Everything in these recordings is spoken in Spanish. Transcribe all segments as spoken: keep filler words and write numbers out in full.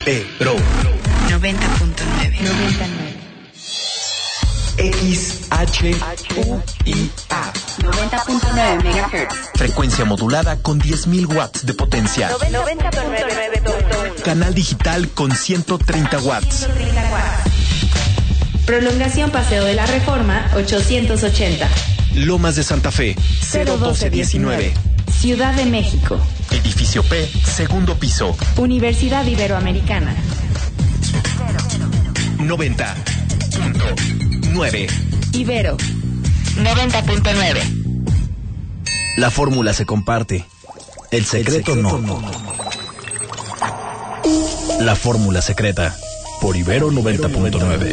Ibero noventa punto nueve. noventa y nueve. X H U I A noventa punto nueve megahertz. Frecuencia modulada con diez mil watts de potencia. noventa punto nueve. Canal digital con ciento treinta watts. Prolongación Paseo de la Reforma ochocientos ochenta. Lomas de Santa Fe cero doce diecinueve. Ciudad de México. Edificio P, segundo piso. Universidad Iberoamericana. noventa punto nueve. Ibero noventa punto nueve. La fórmula se comparte. El secreto, El secreto no. no. La fórmula secreta. Por Ibero noventa punto nueve.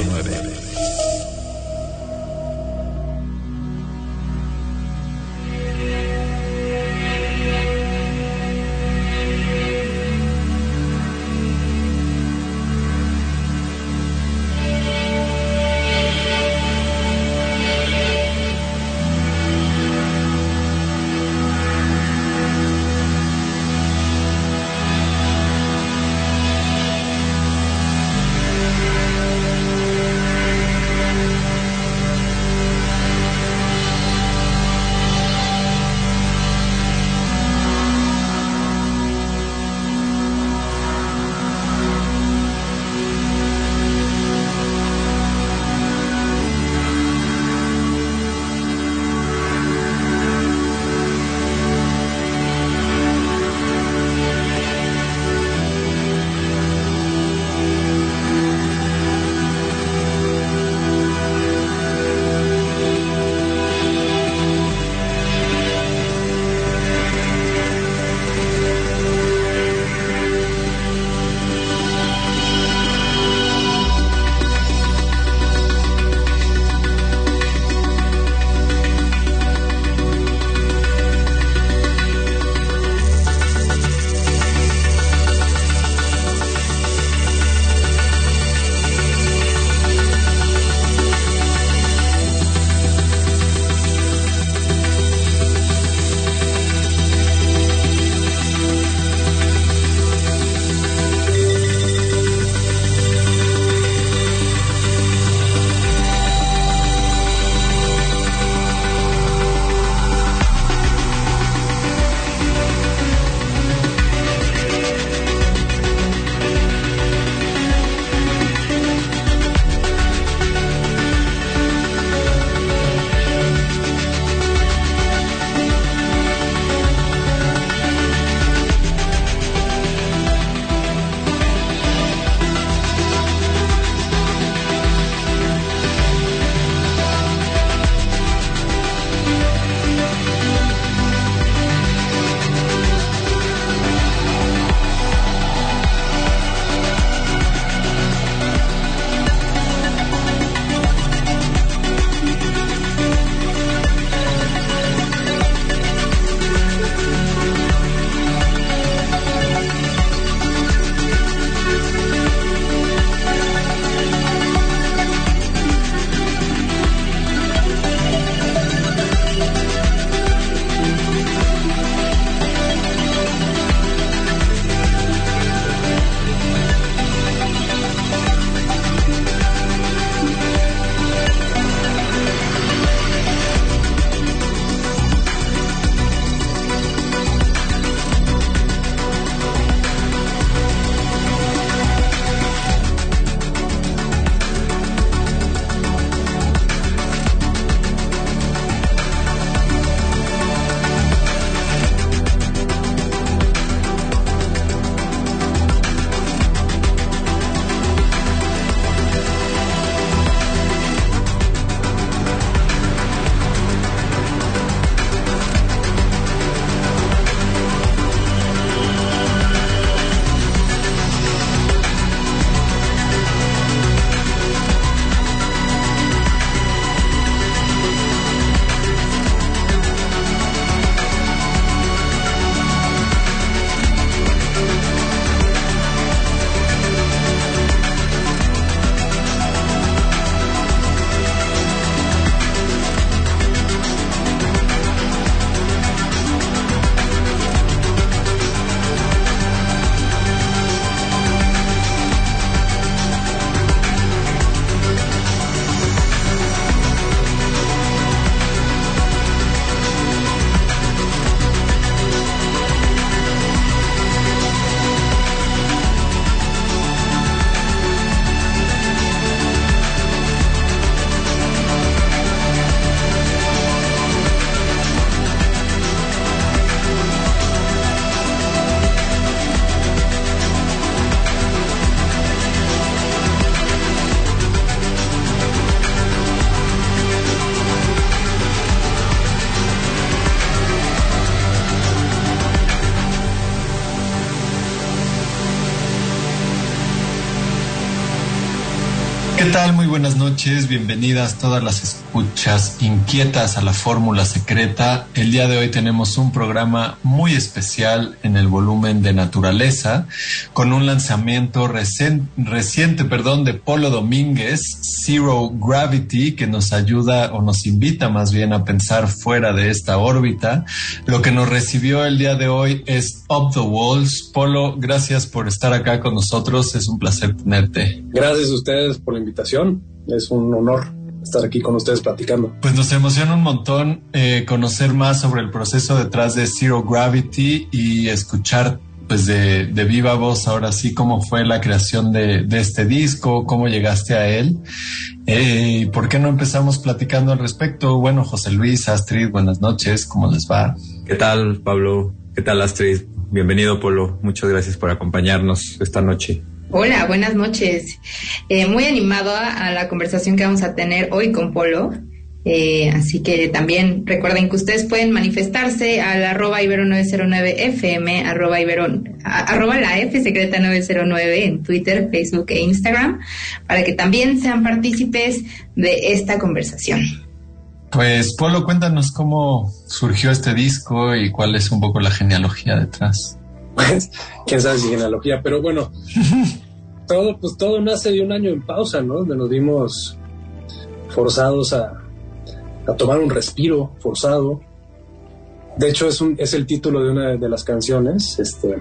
¿Qué tal? Muy buenas noches, bienvenidas todas las escuchas inquietas a la Fórmula Secreta. El día de hoy tenemos un programa muy especial en el volumen de Naturaleza, con un lanzamiento recien, reciente perdón, de Polo Domínguez, Zero Gravity, que nos ayuda o nos invita más bien a pensar fuera de esta órbita. Lo que nos recibió el día de hoy es Up the Walls. Polo, gracias por estar acá con nosotros, es un placer tenerte. Gracias a ustedes por la invitación, es un honor estar aquí con ustedes platicando. Pues nos emociona un montón eh, conocer más sobre el proceso detrás de Zero Gravity y escuchar pues de, de viva voz ahora sí cómo fue la creación de, de este disco, cómo llegaste a él. Eh, ¿Y por qué no empezamos platicando al respecto? Bueno, José Luis, Astrid, buenas noches, ¿cómo les va? ¿Qué tal, Pablo? ¿Qué tal, Astrid? Bienvenido, Polo. Muchas gracias por acompañarnos esta noche. Hola, buenas noches. Eh, muy animado a, a la conversación que vamos a tener hoy con Polo. Eh, así que también recuerden que ustedes pueden manifestarse al arroba ibero nueve cero nueve F M, arroba ibero, a, arroba la F secreta nueve cero nueve en Twitter, Facebook e Instagram, para que también sean partícipes de esta conversación. Pues Polo, cuéntanos cómo surgió este disco y cuál es un poco la genealogía detrás. Pues, quién sabe si genealogía, pero bueno, todo, pues todo nace de un año en pausa, ¿no? Donde nos vimos forzados a, a tomar un respiro forzado. De hecho, es un, es el título de una de las canciones. Este,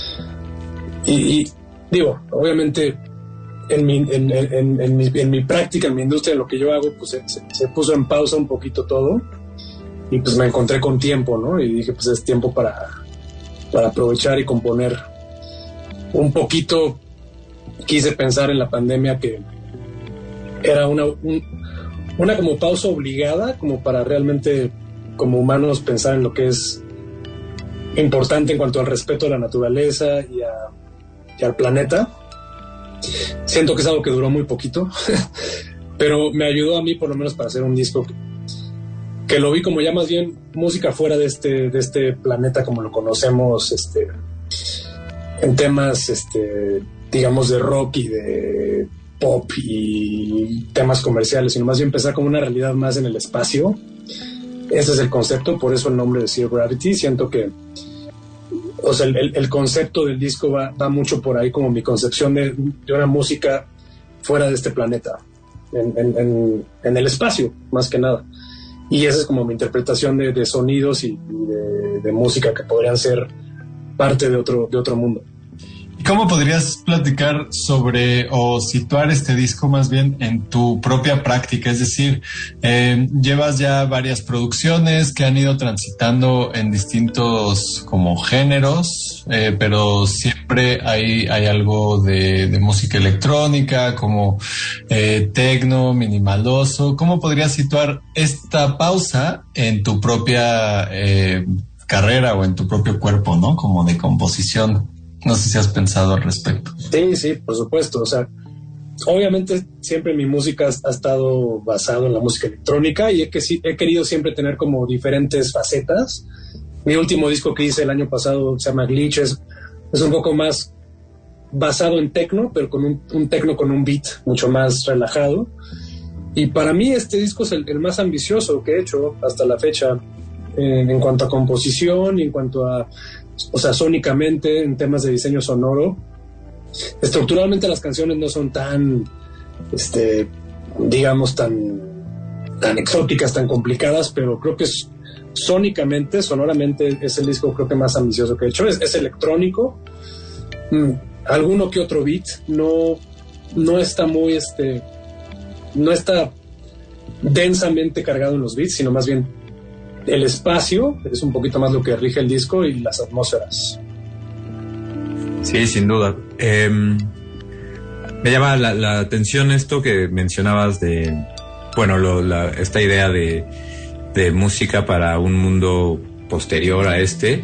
y, y digo, obviamente, en mi, en, en, en, mi, en mi práctica, en mi industria, en lo que yo hago, pues se, se, se puso en pausa un poquito todo. Y pues me encontré con tiempo, ¿no? Y dije, pues es tiempo para... para aprovechar y componer un poquito. Quise pensar en la pandemia que era una, un, una como pausa obligada, como para realmente como humanos pensar en lo que es importante en cuanto al respeto a la naturaleza y, a, y al planeta. Siento que es algo que duró muy poquito, pero me ayudó a mí por lo menos para hacer un disco que, que lo vi como ya más bien música fuera de este, de este planeta como lo conocemos, este, en temas, este, digamos, de rock y de pop y temas comerciales, sino más bien pensar como una realidad más en el espacio. Ese es el concepto, por eso el nombre de Zero Gravity. Siento que, o sea, el, el concepto del disco va, va mucho por ahí, como mi concepción de, de una música fuera de este planeta, en, en, en, en el espacio, más que nada. Y esa es como mi interpretación de, de sonidos y, y de, de música que podrían ser parte de otro, de otro mundo. ¿Cómo podrías platicar sobre o situar este disco más bien en tu propia práctica? Es decir, eh, llevas ya varias producciones que han ido transitando en distintos como géneros, eh, pero siempre hay, hay algo de, de música electrónica, como eh, tecno, minimaloso. ¿Cómo podrías situar esta pausa en tu propia eh, carrera o en tu propio cuerpo, ¿no? Como de composición. No sé si has pensado al respecto. Sí, sí, por supuesto. O sea, obviamente siempre mi música ha estado basado en la música electrónica y he, que, he querido siempre tener como diferentes facetas. Mi último disco que hice el año pasado se llama Glitches. Es un poco más basado en techno, pero con un, un techno con un beat mucho más relajado. Y para mí este disco es el, el más ambicioso que he hecho hasta la fecha eh, en cuanto a composición y en cuanto a... O sea, sónicamente, en temas de diseño sonoro. Estructuralmente las canciones no son tan, este, digamos, tan, tan exóticas, tan complicadas, pero creo que es, sónicamente, sonoramente, es el disco creo que más ambicioso que he hecho. Es, es electrónico, mm, alguno que otro beat, no, no está muy, este, no está densamente cargado en los beats, sino más bien el espacio es un poquito más lo que rige el disco y las atmósferas. Sí, sin duda. Eh, me llama la, la atención esto que mencionabas de, bueno, lo, la, esta idea de, de música para un mundo posterior a este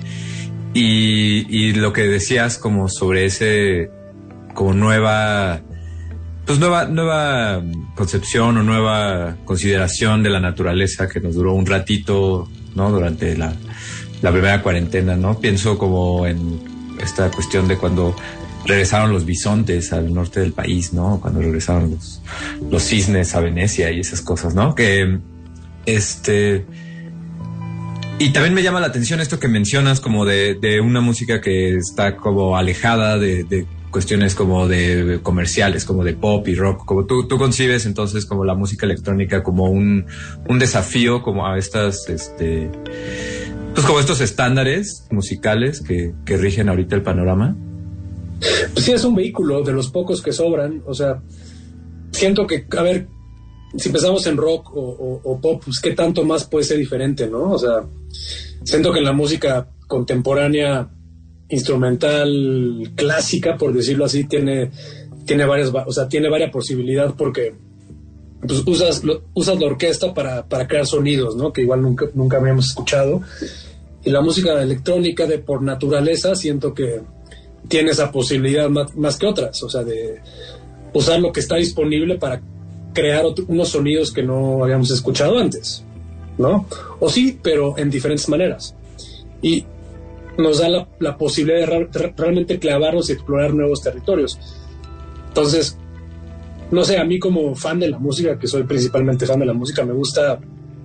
y, y lo que decías como sobre ese, como nueva, pues nueva, nueva concepción o nueva consideración de la naturaleza que nos duró un ratito, ¿no? Durante la, la primera cuarentena, ¿no? Pienso como en esta cuestión de cuando regresaron los bisontes al norte del país, ¿no? Cuando regresaron los, los cisnes a Venecia y esas cosas, ¿no? Que, este... Y también me llama la atención esto que mencionas como de, de una música que está como alejada de, de cuestiones como de comerciales, como de pop y rock, como tú, tú concibes entonces como la música electrónica como un, un desafío como a estas, este, pues como estos estándares musicales que, que rigen ahorita el panorama. Pues sí, es un vehículo de los pocos que sobran. O sea, siento que, a ver, si empezamos en rock o, o, o pop, pues qué tanto más puede ser diferente, ¿no? O sea, siento que en la música contemporánea, instrumental, clásica, por decirlo así, tiene, tiene varias, o sea, tiene varias posibilidades porque pues usas, lo, usas la orquesta para, para crear sonidos, ¿no? Que igual nunca, nunca habíamos escuchado. Y la música electrónica, de por naturaleza, siento que tiene esa posibilidad más, más que otras, o sea, de usar lo que está disponible para crear otro, unos sonidos que no habíamos escuchado antes, ¿no? O sí, pero en diferentes maneras. Y nos da la, la posibilidad de re, realmente clavarnos y explorar nuevos territorios. Entonces, no sé, a mí como fan de la música, que soy principalmente fan de la música, me gusta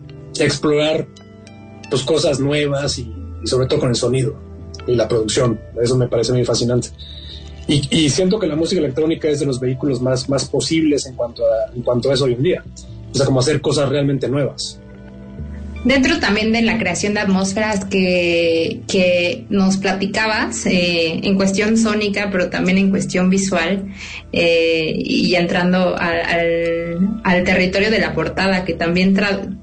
explorar pues cosas nuevas y, y sobre todo con el sonido y la producción. Eso me parece muy fascinante. Y, y siento que la música electrónica es de los vehículos más, más posibles en cuanto a, en cuanto a eso hoy en día. O sea, como hacer cosas realmente nuevas. Dentro también de la creación de atmósferas que, que nos platicabas, eh, en cuestión sónica, pero también en cuestión visual, eh, y entrando al, al, al territorio de la portada, que también tra-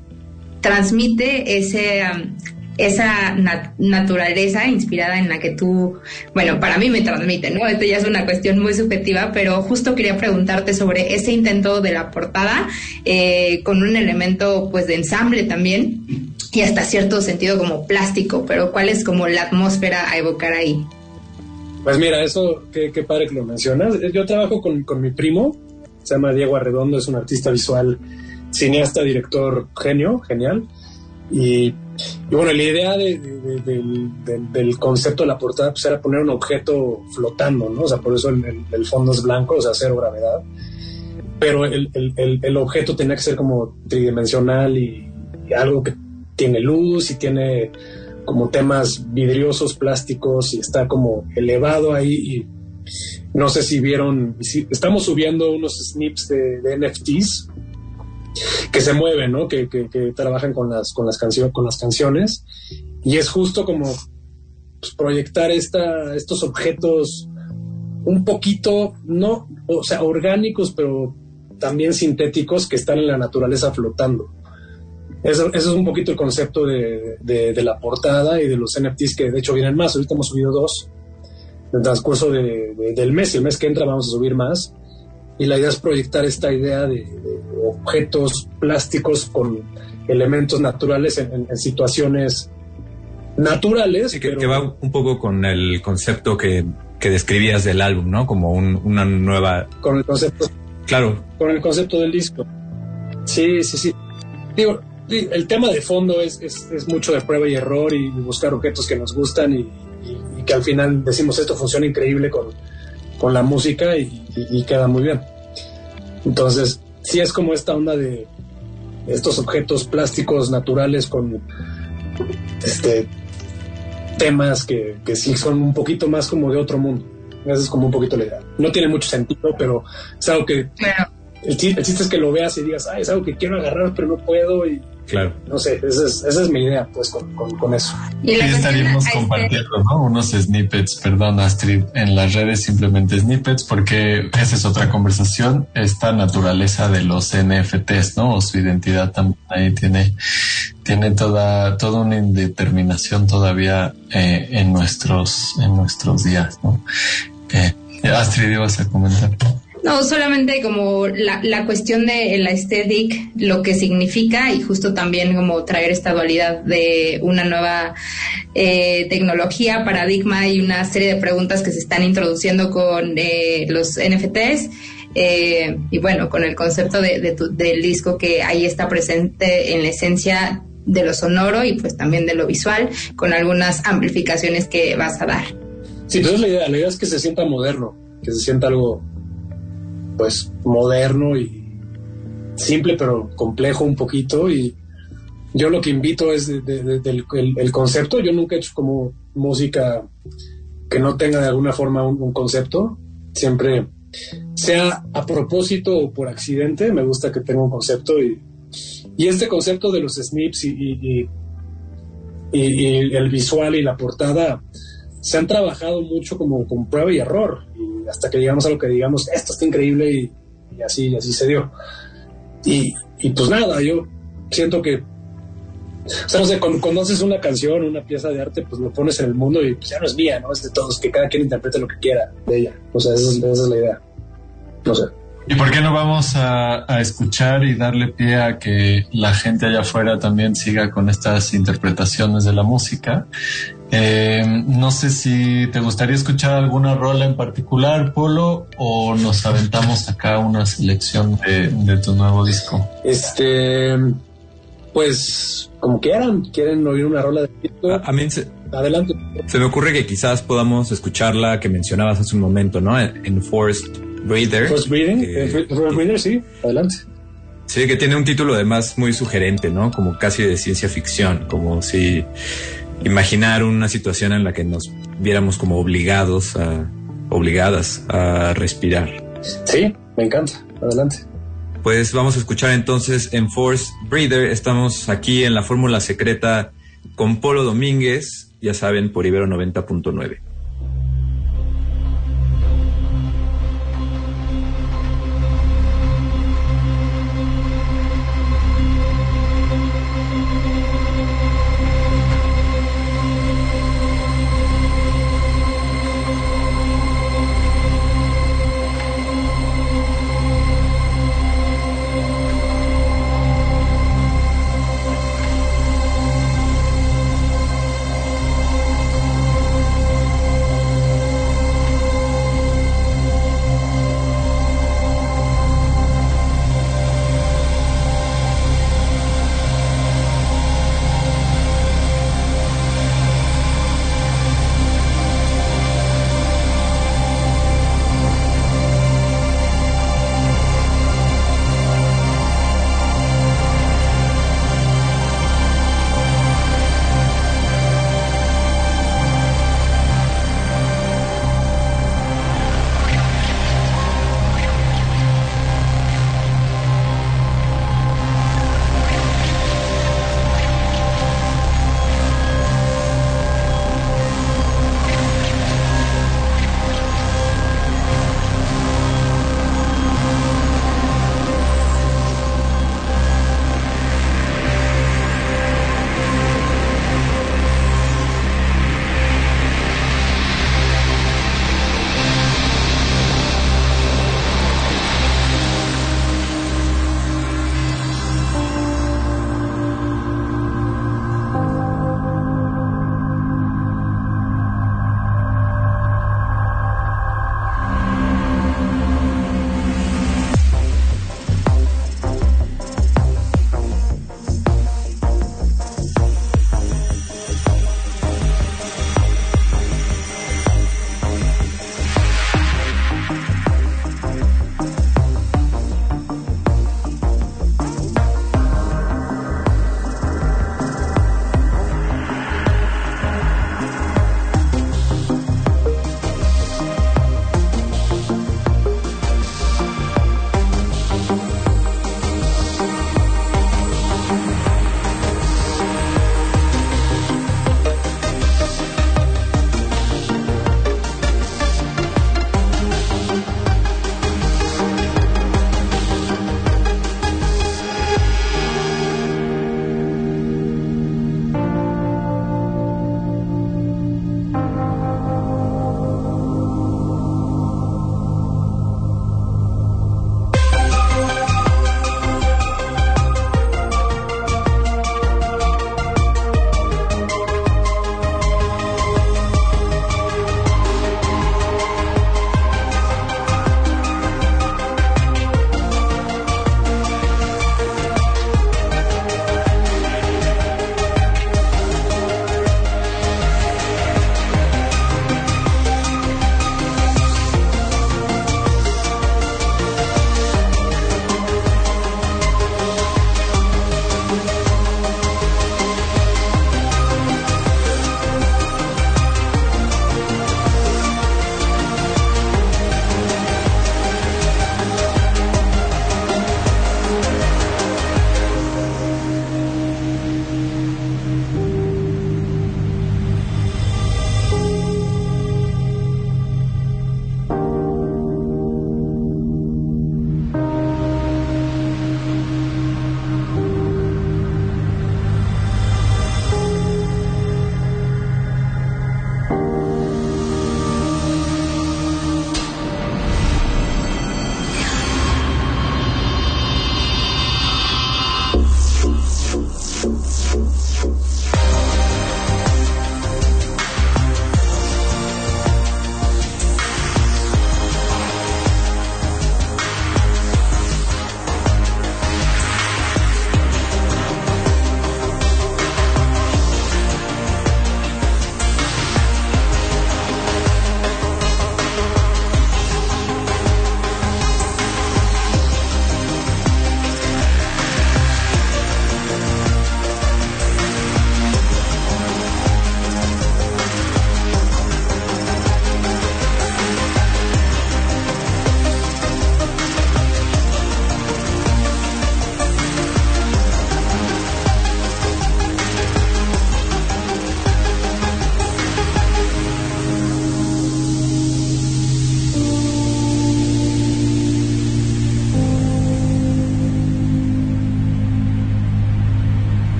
transmite ese... Um, esa nat- naturaleza inspirada en la que tú, bueno, para mí me transmite, ¿no? Esto ya es una cuestión muy subjetiva, pero justo quería preguntarte sobre ese intento de la portada, eh, con un elemento pues de ensamble también, y hasta cierto sentido como plástico, pero ¿cuál es como la atmósfera a evocar ahí? Pues mira, eso, qué, qué padre que lo mencionas. Yo trabajo con, con mi primo, se llama Diego Arredondo, es un artista visual, cineasta, director, genio, genial. Y, y bueno, la idea de, de, de, de, de, del concepto de la portada pues era poner un objeto flotando, ¿no? O sea, por eso el, el, el fondo es blanco, o sea, cero gravedad. Pero el, el, el, el objeto tenía que ser como tridimensional y, y algo que tiene luz y tiene como temas vidriosos, plásticos, y está como elevado ahí. Y no sé si vieron, si, estamos subiendo unos snips de, de N F Ts que se mueven, ¿no? Que, que, que trabajan con las con las canciones con las canciones, y es justo como pues, proyectar esta estos objetos un poquito, no, o sea, orgánicos, pero también sintéticos, que están en la naturaleza flotando. Eso, eso es un poquito el concepto de, de, de la portada y de los N F Ts, que de hecho vienen más. Ahorita hemos subido dos en el transcurso de, de, del mes, y el mes que entra vamos a subir más. Y la idea es proyectar esta idea de, de objetos plásticos con elementos naturales en, en, en situaciones naturales. Sí, que, pero... que va un poco con el concepto que, que describías del álbum, ¿no? Como un, una nueva... Con el concepto. Claro. Con el concepto del disco. Sí, sí, sí. Digo, el tema de fondo es, es, es mucho de prueba y error y buscar objetos que nos gustan y, y, y que al final decimos esto funciona increíble con, con la música y, y, y queda muy bien. Entonces, sí es como esta onda de estos objetos plásticos naturales con este temas que, que sí son un poquito más como de otro mundo. Esa es como un poquito la idea. No tiene mucho sentido, pero es algo que... Claro. El chiste, el chiste es que lo veas y digas, ay, es algo que quiero agarrar, pero no puedo. Y claro. No sé, esa es, esa es mi idea, pues, con, con, con eso. Y sí, estaríamos este... compartiendo, ¿no? Unos snippets, perdón, Astrid, en las redes, simplemente snippets, porque esa es otra conversación, esta naturaleza de los N F Ts, ¿no? O su identidad también ahí tiene, tiene toda, toda una indeterminación todavía eh, en nuestros, en nuestros días, ¿no? Eh, Astrid, ibas a comentar. No, solamente como la, la cuestión de la aesthetic, lo que significa, y justo también como traer esta dualidad de una nueva eh, tecnología, paradigma y una serie de preguntas que se están introduciendo con eh, los N F Ts. Eh, y bueno, con el concepto de, de tu, del disco, que ahí está presente en la esencia de lo sonoro y pues también de lo visual, con algunas amplificaciones que vas a dar. Sí, entonces la idea, la idea es que se sienta moderno. que se sienta algo pues moderno y simple pero complejo un poquito. Y yo lo que invito es de, de, de, del el, el concepto. Yo nunca he hecho como música que no tenga de alguna forma un, un concepto. Siempre, sea a propósito o por accidente, me gusta que tenga un concepto. Y, y este concepto de los snips y, y, y, y, y el visual y la portada se han trabajado mucho como con prueba y error, y hasta que llegamos a lo que digamos, esto está increíble, y, y así, y así se dio. Y, y pues nada, yo siento que, o sea, no sé, cuando, cuando haces una canción, una pieza de arte, pues lo pones en el mundo y pues ya no es mía, ¿no? Es de todos, que cada quien interprete lo que quiera de ella. O sea, esa es, esa es la idea. No sé. ¿Y por qué no vamos a, a escuchar y darle pie a que la gente allá afuera también siga con estas interpretaciones de la música? Eh, no sé si te gustaría escuchar alguna rola en particular, Polo, o nos aventamos acá una selección de, de tu nuevo disco. Este, pues, como quieran, quieren oír una rola de disco. A, a mí se, adelante. Se me ocurre que quizás podamos escucharla que mencionabas hace un momento, ¿no? En Forced Breather. Forced Breathing, que, Forced Breather, sí, adelante. Sí, que tiene un título además muy sugerente, ¿no? Como casi de ciencia ficción, como si imaginar una situación en la que nos viéramos como obligados a, obligadas a respirar. Sí, me encanta, adelante. Pues vamos a escuchar entonces en Forced Breather. Estamos aquí en la Fórmula Secreta con Polo Domínguez, ya saben, por Ibero noventa punto nueve.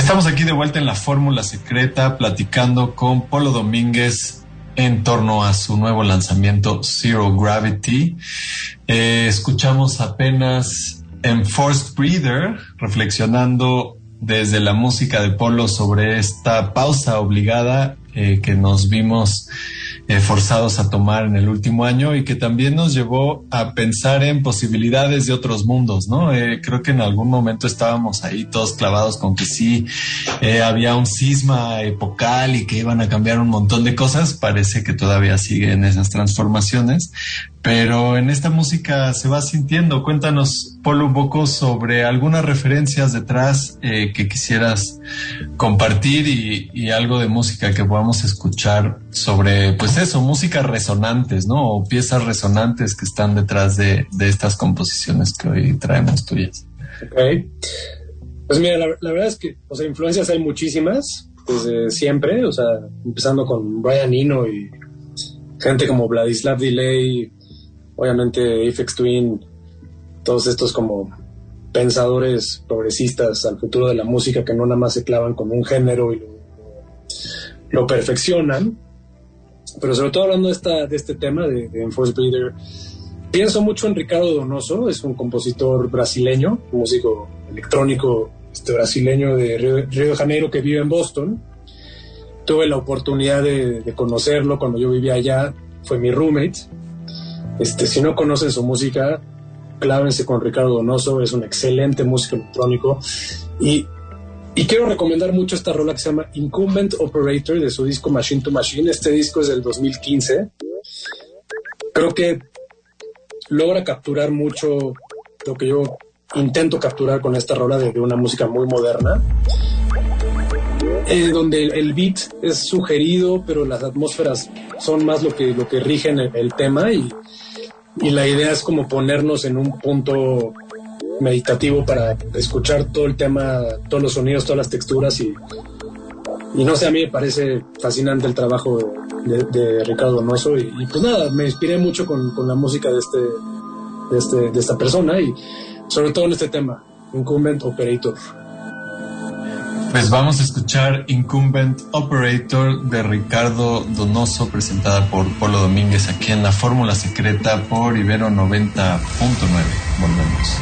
Estamos aquí de vuelta en la Fórmula Secreta platicando con Polo Domínguez en torno a su nuevo lanzamiento Zero Gravity. Eh, escuchamos apenas Enforced Breather, reflexionando desde la música de Polo sobre esta pausa obligada eh, que nos vimos eh, forzados a tomar en el último año y que también nos llevó a pensar en posibilidades de otros mundos, ¿no? Eh, creo que en algún momento estábamos ahí todos clavados con que sí eh, había un cisma epocal y que iban a cambiar un montón de cosas. Parece que todavía siguen esas transformaciones, pero en esta música se va sintiendo. Cuéntanos, Polo, un poco sobre algunas referencias detrás eh, que quisieras compartir y, y algo de música que podamos escuchar sobre, pues eso, músicas resonantes, ¿no? O piezas resonantes que están detrás de, de estas composiciones que hoy traemos tuyas. Ok. Pues mira, la, la verdad es que, o sea, influencias hay muchísimas, desde siempre, o sea, empezando con Brian Eno y gente como Vladislav Delay, obviamente Aphex Twin, todos estos como pensadores progresistas al futuro de la música que no nada más se clavan con un género y lo, lo perfeccionan. Pero sobre todo hablando de, esta, de este tema de, de Enforced Breather, pienso mucho en Ricardo Donoso. Es un compositor brasileño, un músico electrónico este, brasileño de Río, Río de Janeiro que vive en Boston. Tuve la oportunidad de, de conocerlo cuando yo vivía allá, fue mi roommate. Este, si no conocen su música, clávense con Ricardo Donoso, es un excelente músico electrónico. Y, y quiero recomendar mucho esta rola que se llama Incumbent Operator, de su disco Machine to Machine. Este disco es del dos mil quince. Creo que logra capturar mucho lo que yo intento capturar con esta rola de, de una música muy moderna, eh, donde el, el beat es sugerido, pero las atmósferas son más lo que, lo que rigen el, el tema, y Y la idea es como ponernos en un punto meditativo para escuchar todo el tema, todos los sonidos, todas las texturas. Y, y no sé, a mí me parece fascinante el trabajo de, de Ricardo Donoso. Y, y pues nada, me inspiré mucho con, con la música de, este, de, este, de esta persona, y sobre todo en este tema, Incumbent Operator. Pues vamos a escuchar Incumbent Operator de Ricardo Donoso, presentada por Polo Domínguez aquí en la Fórmula Secreta por Ibero noventa punto nueve. Volvemos.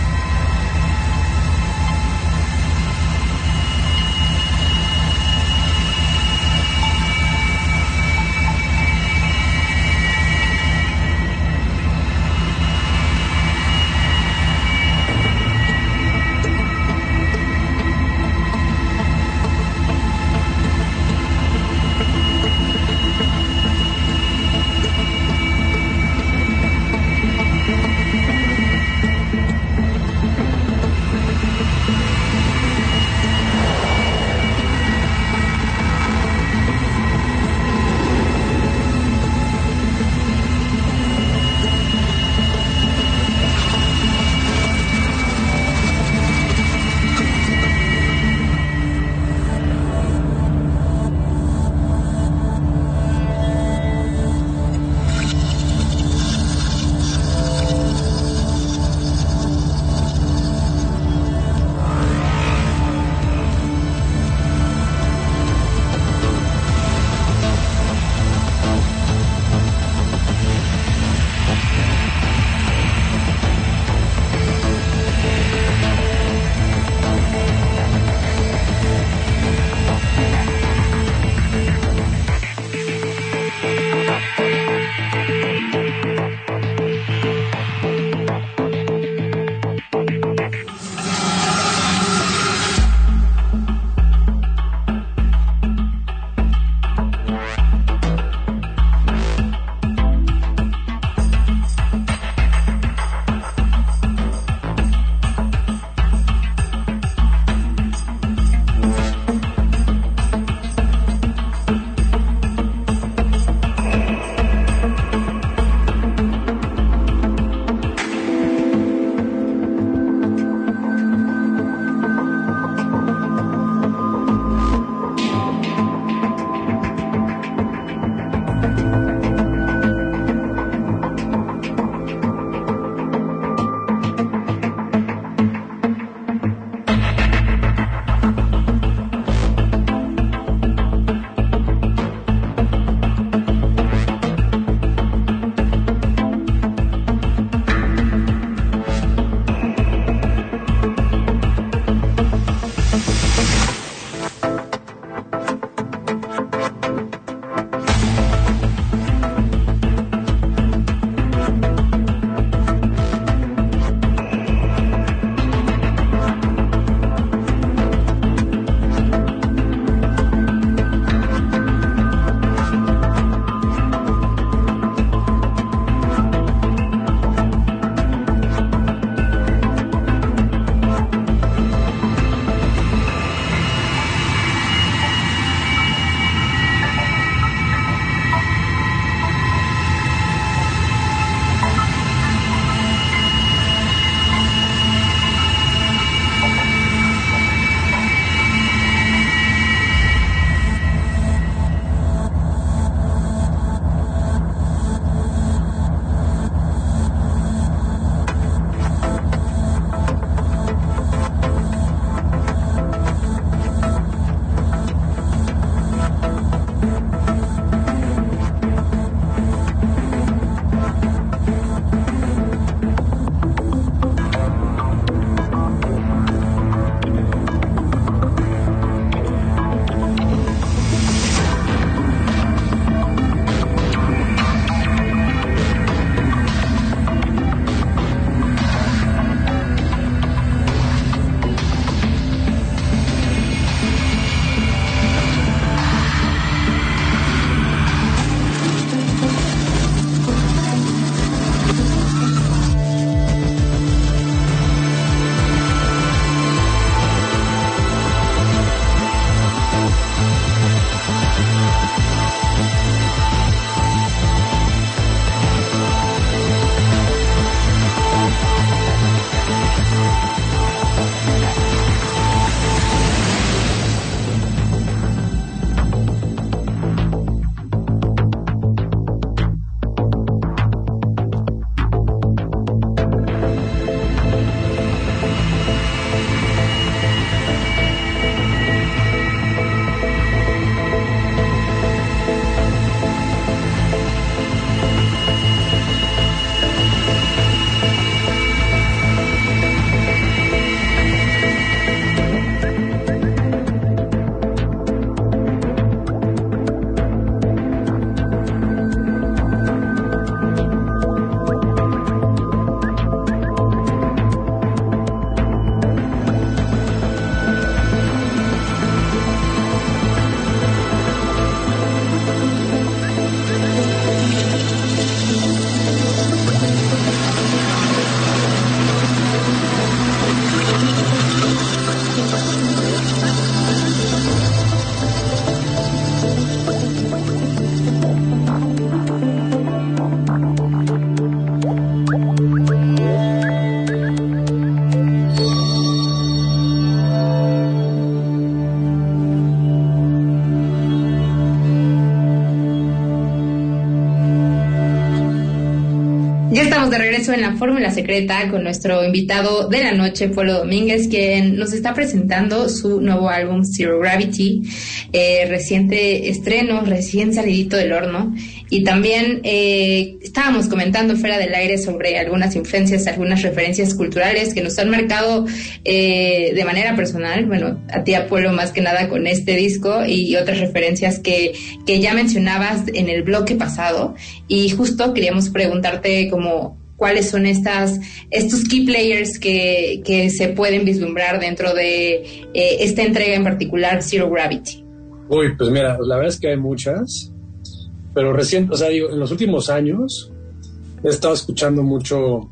la Fórmula Secreta con nuestro invitado de la noche, Polo Domínguez, quien nos está presentando su nuevo álbum Zero Gravity, eh, reciente estreno, recién salidito del horno. Y también eh, estábamos comentando fuera del aire sobre algunas influencias, algunas referencias culturales que nos han marcado eh, de manera personal, bueno, a ti, Apolo, más que nada con este disco, y otras referencias que, que ya mencionabas en el bloque pasado. Y justo queríamos preguntarte como cuáles son estas estos key players que, que se pueden vislumbrar dentro de eh, esta entrega en particular, Zero Gravity. Uy, pues mira, la verdad es que hay muchas, pero recién, o sea, digo, en los últimos años he estado escuchando mucho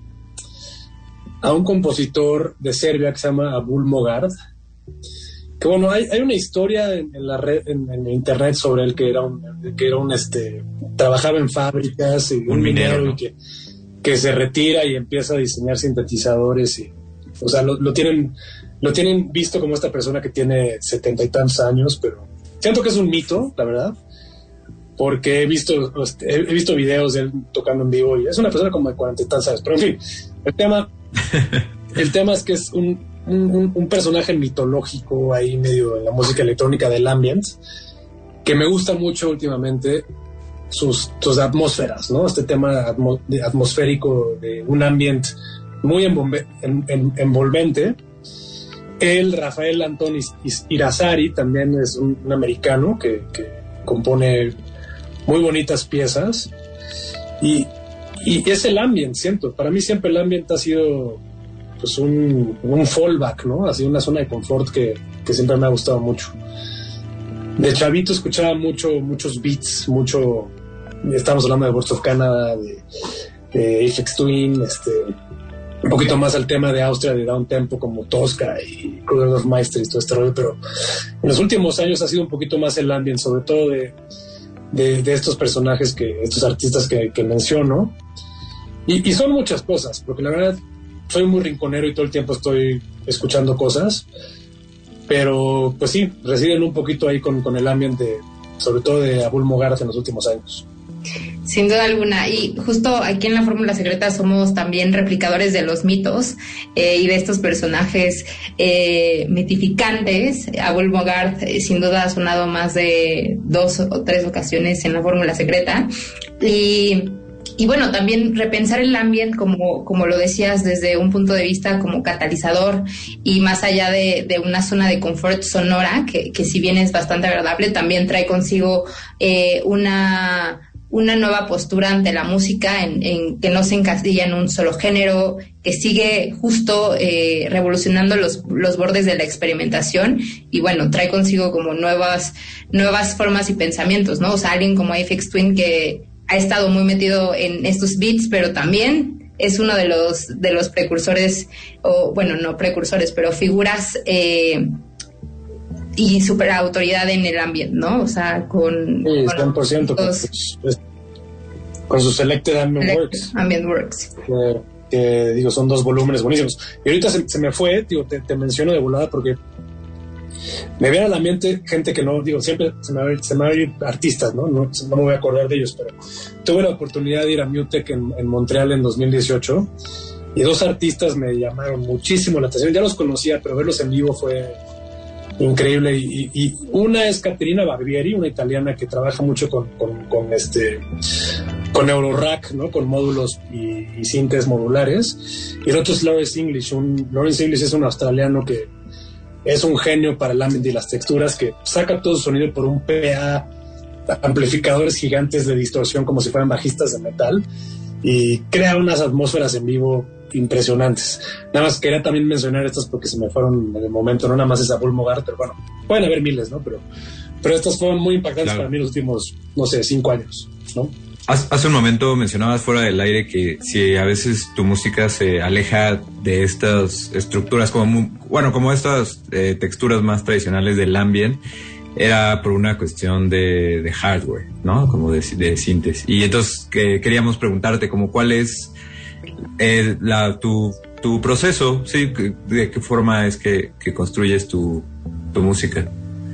a un compositor de Serbia que se llama Abul Mogard, que bueno, hay, hay una historia en, en la red, en, en internet sobre él, que era un, que era un este, trabajaba en fábricas y un, un minero, minero ¿no? y que, que se retira y empieza a diseñar sintetizadores y, o sea, lo, lo tienen, lo tienen visto como esta persona que tiene setenta y tantos años, pero siento que es un mito, la verdad, porque he visto, he visto videos de él tocando en vivo y es una persona como de cuarenta y tantos años, pero en fin, el tema, el tema es que es un Un, un personaje mitológico ahí medio en la música electrónica del ambient, que me gusta mucho últimamente sus, sus atmósferas, ¿no? Este tema atmo, de, atmosférico de un ambient muy envolve, en, en, envolvente. Él, Rafael Antonis Irazari, también es un, un americano que, que compone muy bonitas piezas y, y es el ambient, siento. Para mí siempre el ambient ha sido pues un, un fallback, ¿no? Así una zona de confort que, que siempre me ha gustado mucho. De chavito escuchaba mucho, muchos beats, mucho, estamos hablando de Birds of Canada, de, de Aphex Twin, este, un poquito más al tema de Austria, de down tempo como Tosca y Rudolf Meister y todo este rollo, pero en los últimos años ha sido un poquito más el ambient, sobre todo de, de, de estos personajes, que estos artistas que, que menciono, y, y son muchas cosas, porque la verdad soy muy rinconero y todo el tiempo estoy escuchando cosas, pero pues sí, residen un poquito ahí con, con el ambiente, sobre todo de Abul Mogard en los últimos años. Sin duda alguna, y justo aquí en la Fórmula Secreta somos también replicadores de los mitos eh, y de estos personajes eh, mitificantes. Abul Mogard eh, sin duda ha sonado más de dos o tres ocasiones en la Fórmula Secreta, y Y bueno, también repensar el ambiente, como, como lo decías, desde un punto de vista como catalizador y más allá de, de una zona de confort sonora, que, que si bien es bastante agradable, también trae consigo eh, una, una nueva postura ante la música, en, en que no se encasilla en un solo género, que sigue justo eh, revolucionando los, los bordes de la experimentación, y bueno, trae consigo como nuevas, nuevas formas y pensamientos, ¿no? O sea, alguien como Aphex Twin que ha estado muy metido en estos beats, pero también es uno de los de los precursores, o bueno, no precursores, pero figuras eh, y super autoridad en el ambiente, ¿no? O sea, con... Sí, cien por ciento, con, los, con, con su Selected Ambient Select Works. Ambient Works. Que, que, digo, son dos volúmenes buenísimos. Y ahorita se, se me fue, digo, te, te menciono de volada porque me viene a la mente gente que no, digo, siempre se me va a ir, se me va a ir artistas, ¿no? ¿no? No me voy a acordar de ellos, pero tuve la oportunidad de ir a Mutec en, en Montreal en dos mil dieciocho y dos artistas me llamaron muchísimo la atención. Ya los conocía, pero verlos en vivo fue increíble. Y, y, y una es Caterina Barbieri, una italiana que trabaja mucho con, con, con este con Eurorack, ¿no? Con módulos y, y sintes modulares. Y el otro es Lawrence English. Un, Lawrence English es un australiano que es un genio para el ambiente y las texturas, que saca todo su sonido por un P A, amplificadores gigantes de distorsión como si fueran bajistas de metal, y crea unas atmósferas en vivo impresionantes. Nada más quería también mencionar estas porque se me fueron en el momento, no nada más es Abul Mogard, pero bueno, pueden haber miles, ¿no? Pero, pero estas fueron muy impactantes, claro, para mí en los últimos, no sé, cinco años, ¿no? Hace un momento mencionabas fuera del aire que si a veces tu música se aleja de estas estructuras, como bueno, como estas eh, texturas más tradicionales del ambient, era por una cuestión de, de hardware, ¿no? Como de, de síntesis. Y entonces que queríamos preguntarte como cuál es eh, la tu tu proceso, sí, de qué forma es que, que construyes tu tu música.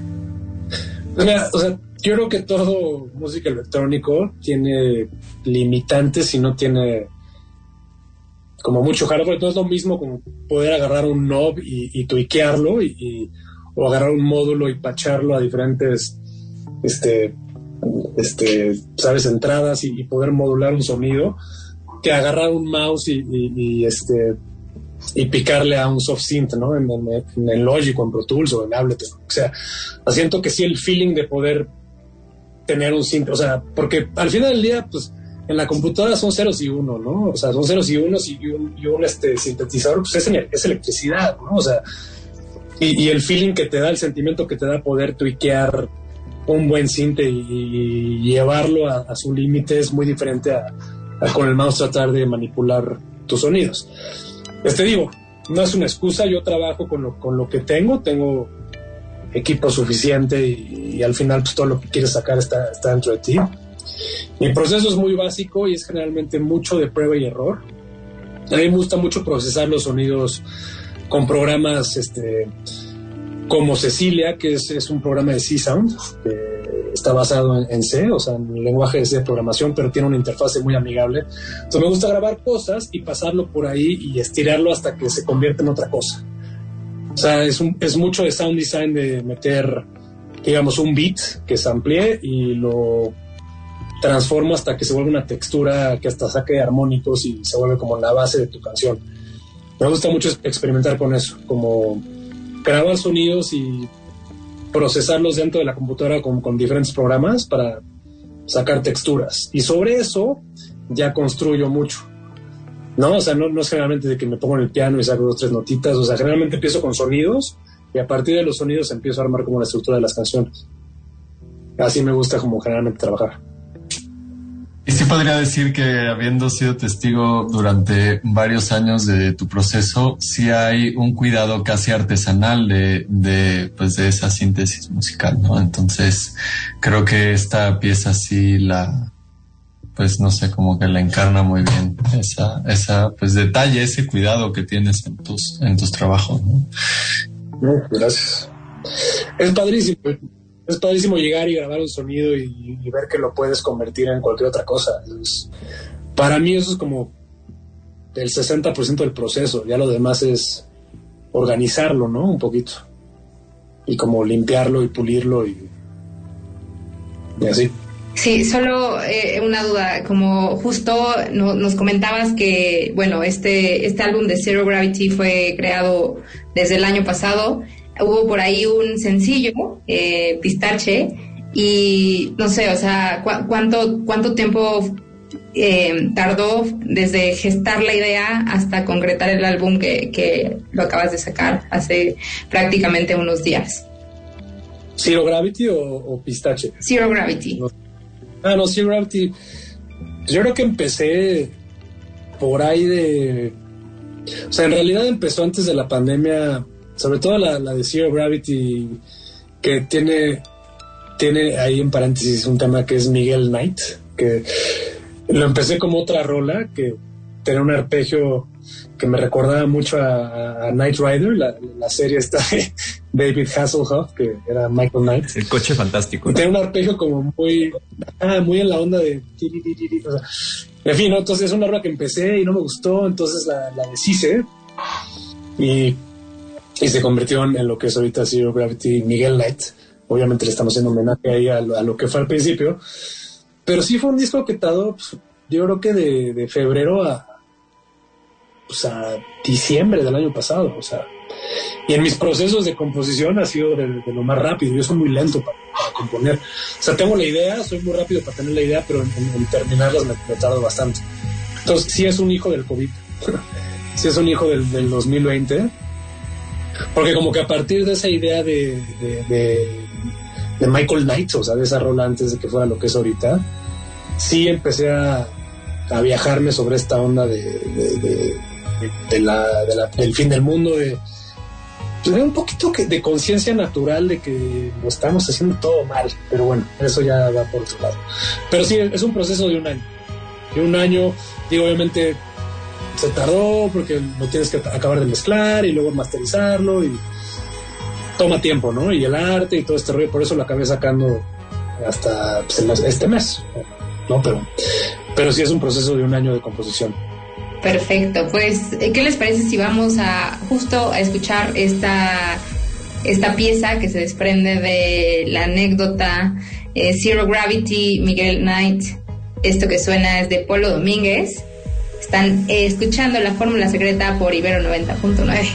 Mira, o sea, yo creo que todo música electrónico tiene limitantes y no tiene como mucho hardware. No es lo mismo como poder agarrar un knob y, y tweakearlo y, y, o agarrar un módulo y patcharlo a diferentes este, este, sabes, entradas y, y poder modular un sonido, que agarrar un mouse y, y, y este y picarle a un soft synth, ¿no? En, en, en Logic o en Pro Tools o en Ableton. O sea, siento que sí el feeling de poder tener un synth, o sea, porque al final del día, pues, en la computadora son ceros y uno, ¿no? O sea, son ceros y unos y un, y un este, sintetizador, pues es, es electricidad, ¿no? O sea, y, y el feeling que te da, el sentimiento que te da poder tweakear un buen synth y, y llevarlo a, a su límite es muy diferente a, a con el mouse tratar de manipular tus sonidos. Este digo, no es una excusa, yo trabajo con lo, con lo que tengo, tengo equipo suficiente y, y al final pues todo lo que quieres sacar está, está dentro de ti. Mi proceso es muy básico y es generalmente mucho de prueba y error. A mí me gusta mucho procesar los sonidos con programas este, como Cecilia, que es, es un programa de C-Sound, que está basado en, en C, o sea, en el lenguaje de C de programación, pero tiene una interfase muy amigable. Entonces me gusta grabar cosas y pasarlo por ahí y estirarlo hasta que se convierta en otra cosa. O sea, es, un, es mucho de sound design, de meter, digamos, un beat que se amplíe y lo transforma hasta que se vuelve una textura que hasta saque armónicos y se vuelve como la base de tu canción. Me gusta mucho experimentar con eso, como grabar sonidos y procesarlos dentro de la computadora con, con diferentes programas para sacar texturas. Y sobre eso ya construyo mucho, ¿no? O sea, no, no es generalmente de que me pongo en el piano y saco dos, tres notitas. O sea, generalmente empiezo con sonidos y a partir de los sonidos empiezo a armar como la estructura de las canciones. Así me gusta como generalmente trabajar. Y sí podría decir que, habiendo sido testigo durante varios años de tu proceso, sí hay un cuidado casi artesanal de, de, pues de esa síntesis musical, ¿no? Entonces, creo que esta pieza sí la, pues no sé, como que la encarna muy bien, esa, esa, pues detalle, ese cuidado que tienes en tus, en tus trabajos, ¿no? No, gracias. Es padrísimo. Es padrísimo llegar y grabar un sonido y, y ver que lo puedes convertir en cualquier otra cosa. Es, para mí eso es como el sesenta por ciento del proceso. Ya lo demás es organizarlo, ¿no? Un poquito. Y como limpiarlo y pulirlo y, y así. Sí, solo eh, una duda. Como justo no, nos comentabas que, bueno, este, este álbum de Zero Gravity fue creado desde el año pasado. Hubo por ahí un sencillo, eh, Pistache, y no sé, o sea, cu- cuánto cuánto tiempo eh, tardó desde gestar la idea hasta concretar el álbum que, que lo acabas de sacar hace prácticamente unos días. ¿Zero Gravity o, o Pistache? Zero Gravity. No. Ah, no, Zero Gravity. Yo creo que empecé por ahí de... O sea, en realidad empezó antes de la pandemia. Sobre todo la, la de Zero Gravity, que tiene, tiene ahí en paréntesis un tema que es Miguel Knight, que lo empecé como otra rola, que tenía un arpegio que me recordaba mucho a, a Knight Rider, la, la serie esta de David Hasselhoff, que era Michael Knight. El coche fantástico. Y tenía un arpegio como muy, ah, muy en la onda de... O sea, en fin, ¿no? Entonces es una rola que empecé y no me gustó, entonces la, la deshice y... Y se convirtió en, en lo que es ahorita Zero Gravity Miguel Knight. Obviamente le estamos haciendo homenaje ahí a lo, a lo que fue al principio. Pero sí fue un disco que tardó, pues, yo creo que de, de febrero a, pues, a diciembre del año pasado. O sea, y en mis procesos de composición ha sido de, de lo más rápido. Yo soy muy lento para, para componer. O sea, tengo la idea, soy muy rápido para tener la idea, pero en, en, en terminarlas me, me tardo bastante. Entonces sí es un hijo del COVID. Sí es un hijo del, del dos mil veinte. Porque como que a partir de esa idea de, de, de, de Michael Knight, o sea, de esa rola antes de que fuera lo que es ahorita, sí empecé a, a viajarme sobre esta onda de, de, de, de la, de la, del fin del mundo, de, de un poquito que, de conciencia natural de que lo estamos haciendo todo mal, pero bueno, eso ya va por otro lado. Pero sí, es un proceso de un año. De un año, digo, obviamente... se tardó porque lo tienes que acabar de mezclar y luego masterizarlo y toma tiempo, ¿no? Y el arte y todo este rollo, por eso lo acabé sacando hasta pues, este mes, ¿no? Pero, pero sí es un proceso de un año de composición. Perfecto, pues, ¿qué les parece si vamos a justo a escuchar esta, esta pieza que se desprende de la anécdota eh, Zero Gravity, Miguel Knight? Esto que suena es de Polo Domínguez. Están eh, escuchando La Fórmula Secreta por Ibero noventa punto nueve.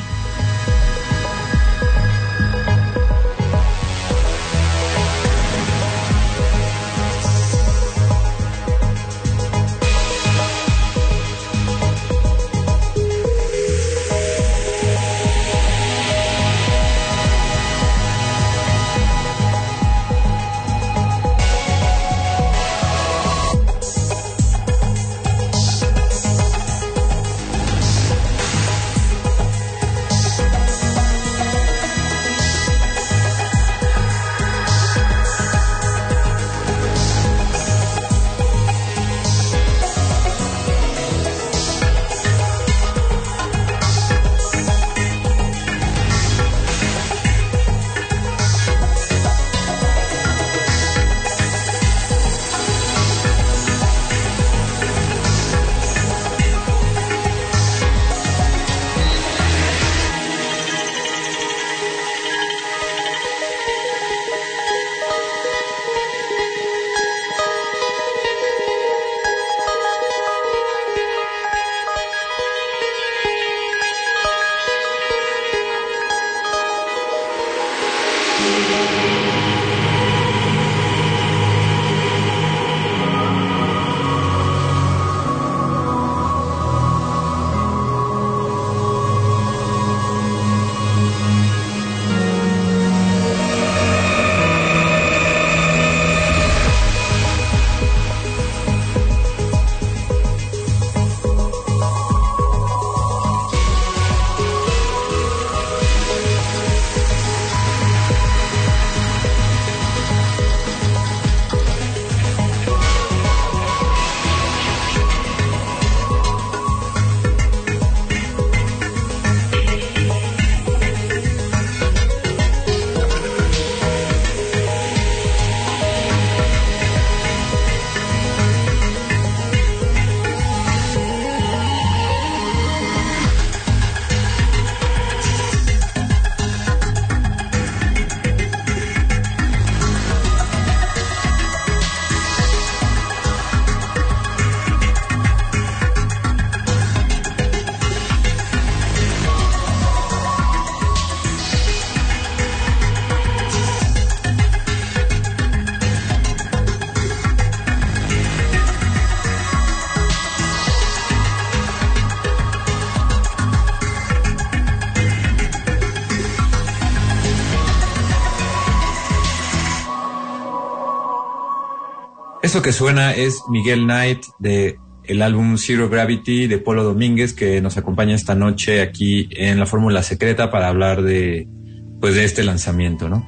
Eso que suena es Miguel Knight de el álbum Zero Gravity de Polo Domínguez, que nos acompaña esta noche aquí en La Fórmula Secreta para hablar de, pues, de este lanzamiento, ¿no?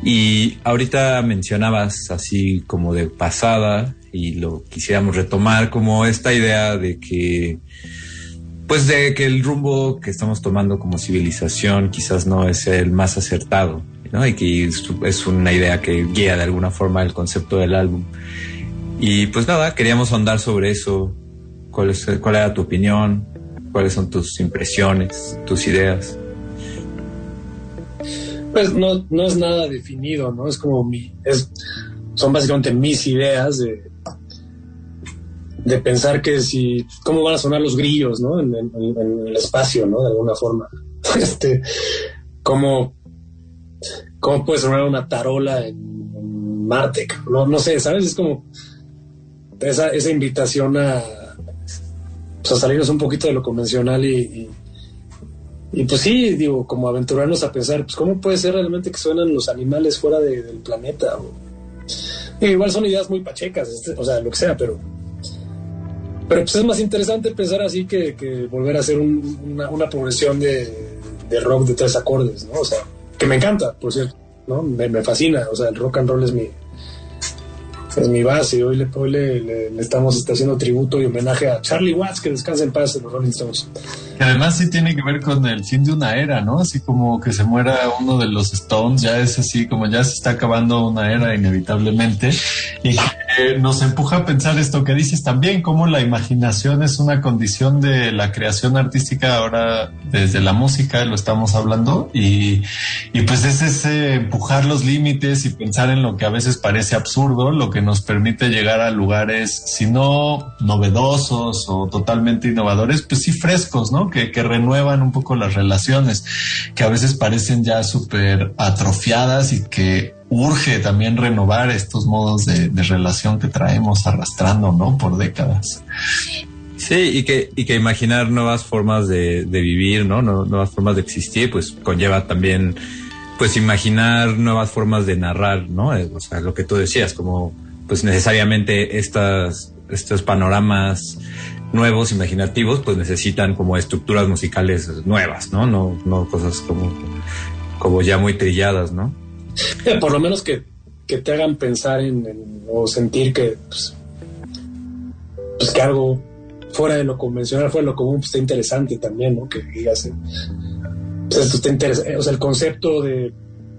Y ahorita mencionabas así como de pasada, y lo quisiéramos retomar, como esta idea de que, pues, de que el rumbo que estamos tomando como civilización quizás no es el más acertado, ¿no? Y que es una idea que guía de alguna forma el concepto del álbum. Y pues nada, queríamos ahondar sobre eso. ¿Cuál es, cuál era tu opinión? ¿Cuáles son tus impresiones, tus ideas? Pues no, no es nada definido, ¿no? Es como mi, es, son básicamente mis ideas de, de pensar que si, cómo van a sonar los grillos, ¿no? En, en, en el espacio, ¿no? De alguna forma. Este, cómo, cómo puede sonar una tarola en, en Marte, no, no sé, ¿sabes? Es como esa, esa invitación a, pues a salirnos un poquito de lo convencional y, y, y pues sí, digo, como aventurarnos a pensar, pues cómo puede ser realmente que suenan los animales fuera de, del planeta. O, y igual son ideas muy pachecas, este, o sea, lo que sea, pero pero pues es más interesante pensar así que, que volver a hacer un, una, una progresión de, de rock de tres acordes, ¿no? O sea, que me encanta, por cierto, ¿no? Me, me fascina, o sea, el rock and roll es mi es mi base. Hoy le, hoy le, le, le estamos haciendo tributo y homenaje a Charlie Watts, que descansa en paz, de los Rolling Stones. Que además sí tiene que ver con el fin de una era, ¿no? Así como que se muera uno de los Stones, ya es así, como ya se está acabando una era inevitablemente. Y porque nos empuja a pensar esto que dices también, cómo la imaginación es una condición de la creación artística. Ahora desde la música lo estamos hablando, y, y pues es ese empujar los límites y pensar en lo que a veces parece absurdo, lo que nos permite llegar a lugares, si no novedosos o totalmente innovadores, pues sí frescos, ¿no? Que, que renuevan un poco las relaciones, que a veces parecen ya súper atrofiadas, y que urge también renovar estos modos de, de relación que traemos arrastrando, ¿no? Por décadas. Sí, y que, y que imaginar nuevas formas de, de vivir, ¿no? Nuevas formas de existir, pues conlleva también, pues imaginar nuevas formas de narrar, ¿no? O sea, lo que tú decías, como pues necesariamente estas, estos panoramas nuevos, imaginativos, pues necesitan como estructuras musicales nuevas, ¿no? No, no cosas como, como ya muy trilladas, ¿no? Eh, por lo menos que, que te hagan pensar en, en o sentir que pues, pues que algo fuera de lo convencional, fuera de lo común, pues está interesante también, ¿no? Que digas, eh, pues esto está interesante, o sea, el concepto de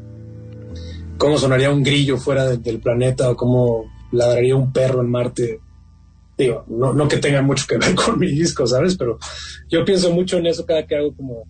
cómo sonaría un grillo fuera de, del planeta, o cómo ladraría un perro en Marte. Digo, no, no que tenga mucho que ver con mi disco, ¿sabes? Pero yo pienso mucho en eso cada que hago como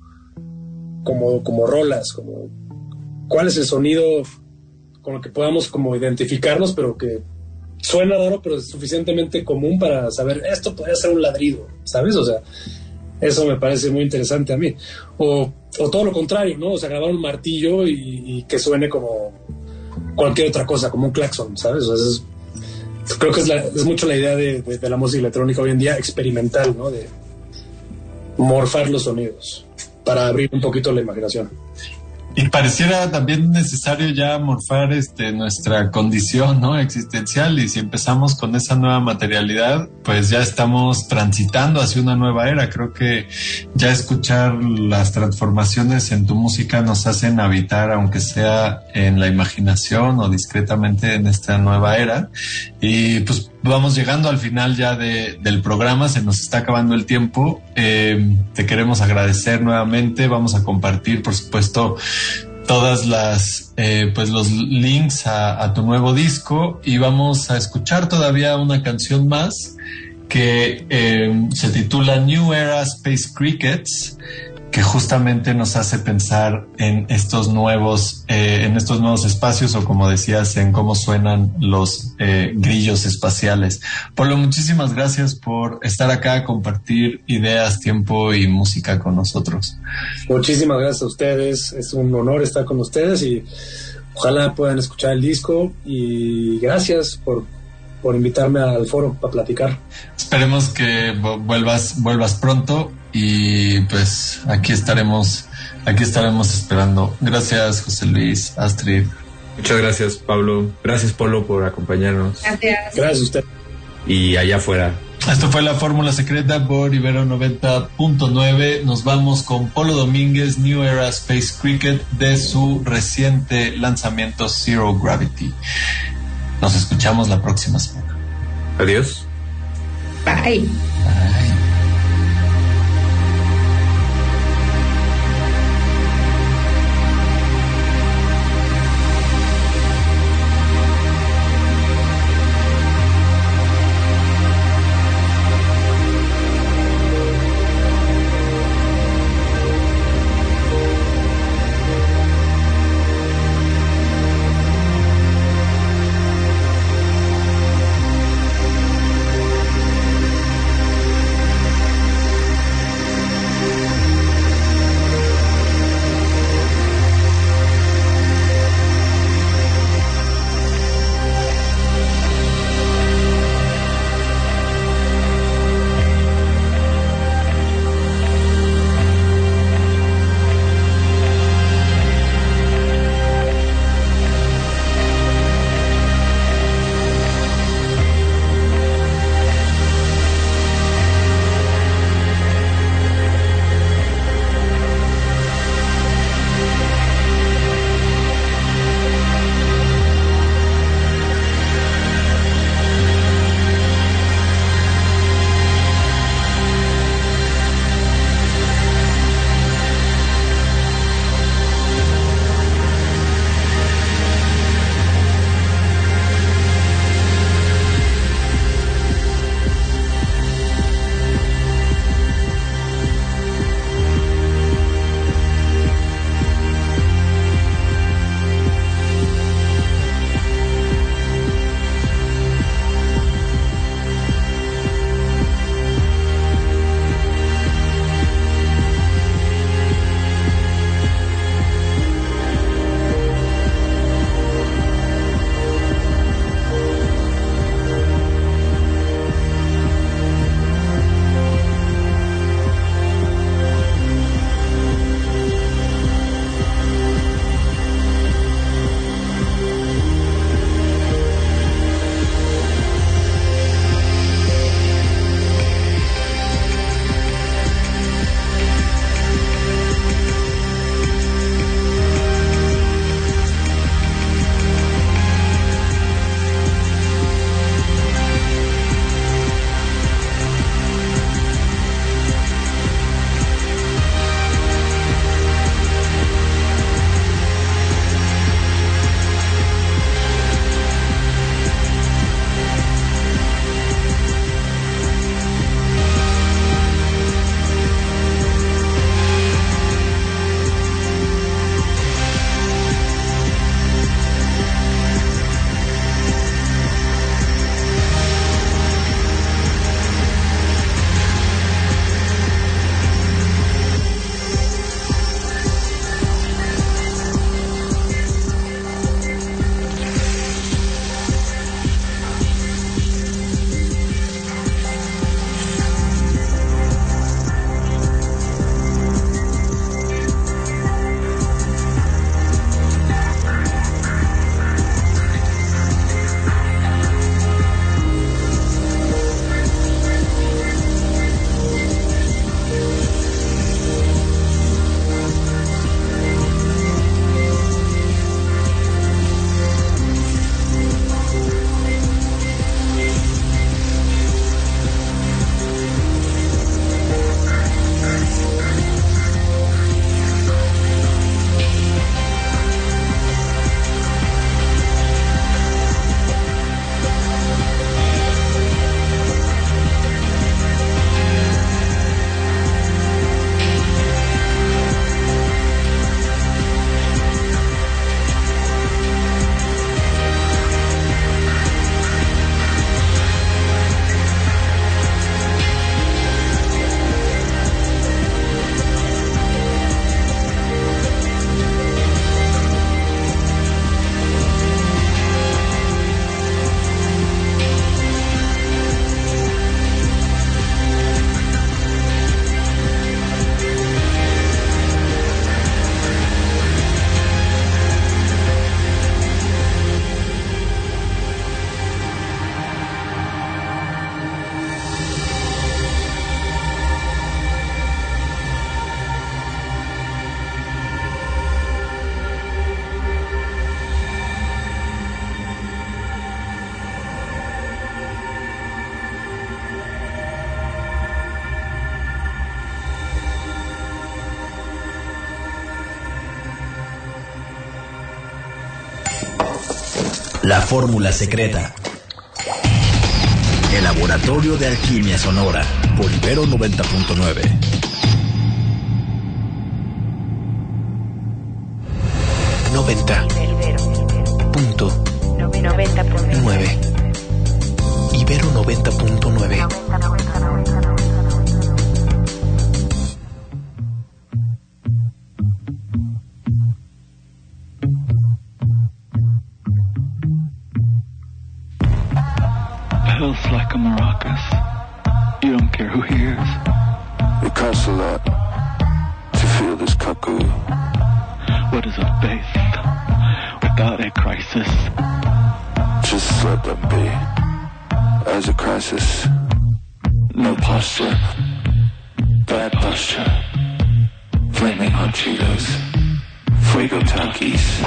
como, como rolas, como cuál es el sonido con lo que podamos como identificarnos, pero que suena raro, pero es suficientemente común para saber, esto podría ser un ladrido, ¿sabes? O sea, eso me parece muy interesante a mí. O, o todo lo contrario, ¿no? O sea, grabar un martillo y, y que suene como cualquier otra cosa, como un claxon, ¿sabes? O sea, es, creo que es, la, es mucho la idea de, de, de la música electrónica hoy en día, experimental, ¿no? De morfar los sonidos para abrir un poquito la imaginación. Y pareciera también necesario ya morfar este, nuestra condición, ¿no? Existencial, y si empezamos con esa nueva materialidad, pues ya estamos transitando hacia una nueva era. Creo que ya escuchar las transformaciones en tu música nos hacen habitar, aunque sea en la imaginación o discretamente, en esta nueva era. Y pues vamos llegando al final ya de, del programa, se nos está acabando el tiempo. Eh, te queremos agradecer nuevamente. Vamos a compartir, por supuesto, todas las eh, pues los links a, a tu nuevo disco, y vamos a escuchar todavía una canción más que eh, se titula New Era Space Crickets, que justamente nos hace pensar en estos nuevos eh, en estos nuevos espacios, o como decías, en cómo suenan los eh, grillos espaciales. Polo, muchísimas gracias por estar acá, compartir ideas, tiempo y música con nosotros. Muchísimas gracias a ustedes, es un honor estar con ustedes, y ojalá puedan escuchar el disco, y gracias por por invitarme al foro para platicar. Esperemos que vuelvas vuelvas pronto, y pues aquí estaremos aquí estaremos esperando. Gracias, José Luis, Astrid. Muchas gracias, Pablo. Gracias, Polo, por acompañarnos. Gracias. Gracias a usted. Y allá afuera. Esto fue La Fórmula Secreta por Ibero noventa punto nueve. Nos vamos con Polo Domínguez, New Era Space Cricket, de su reciente lanzamiento Zero Gravity. Nos escuchamos la próxima semana. Adiós. Bye. Bye. La fórmula secreta. El laboratorio de alquimia sonora. Por Ibero noventa punto nueve. noventa punto nueve. Ibero noventa punto nueve. Feels like a maracas. You don't care who hears. It costs a lot to feel this cuckoo. What is a faith without a crisis? Just let them be. As a crisis, no posture, bad posture, flaming hot Cheetos, fuego Takis.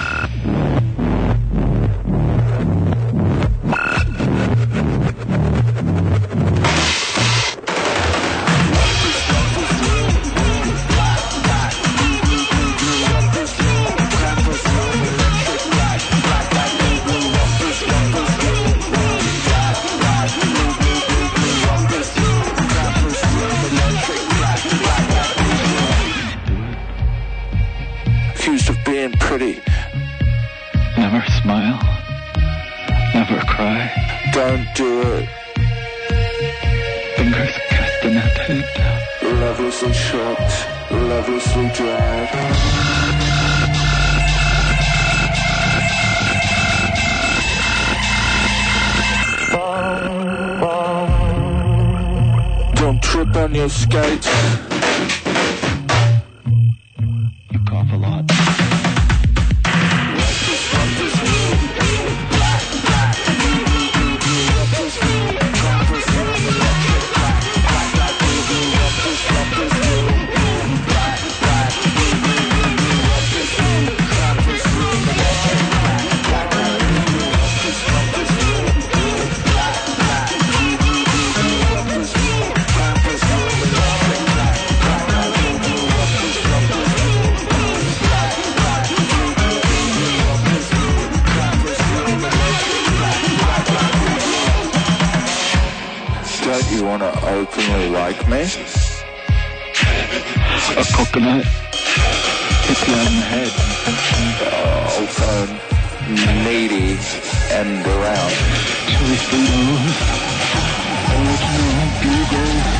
Pretty. Never smile. Never cry. Don't do it. Fingers castaneted. Lovelessly shocked. Lovelessly dried. Don't trip on your skates. You cough a lot. You wanna openly like me? A coconut hits you on the head. Oh, so needy and around. Chili Fritos. Original Bugle.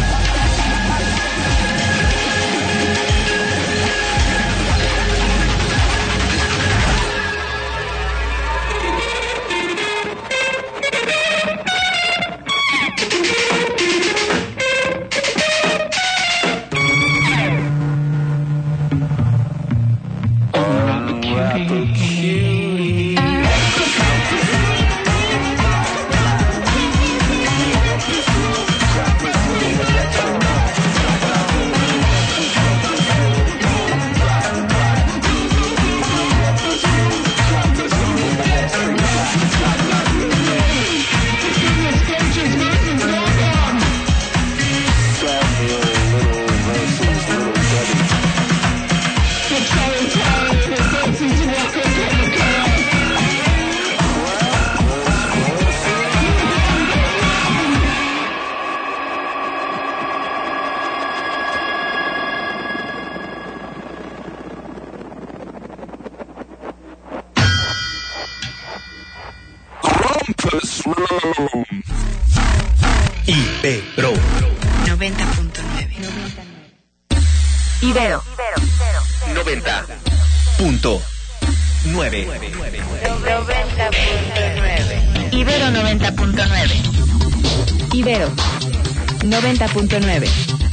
Ibero noventa punto nueve. Ibero noventa punto nueve. noventa punto nueve. Ibero noventa punto nueve. Ibero noventa punto nueve.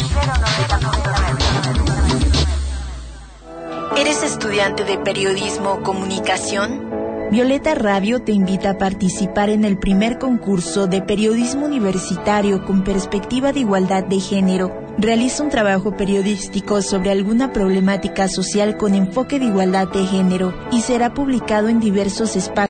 ¿Eres estudiante de periodismo o comunicación? Violeta Radio te invita a participar en el primer concurso de periodismo universitario con perspectiva de igualdad de género. Realiza un trabajo periodístico sobre alguna problemática social con enfoque de igualdad de género y será publicado en diversos espacios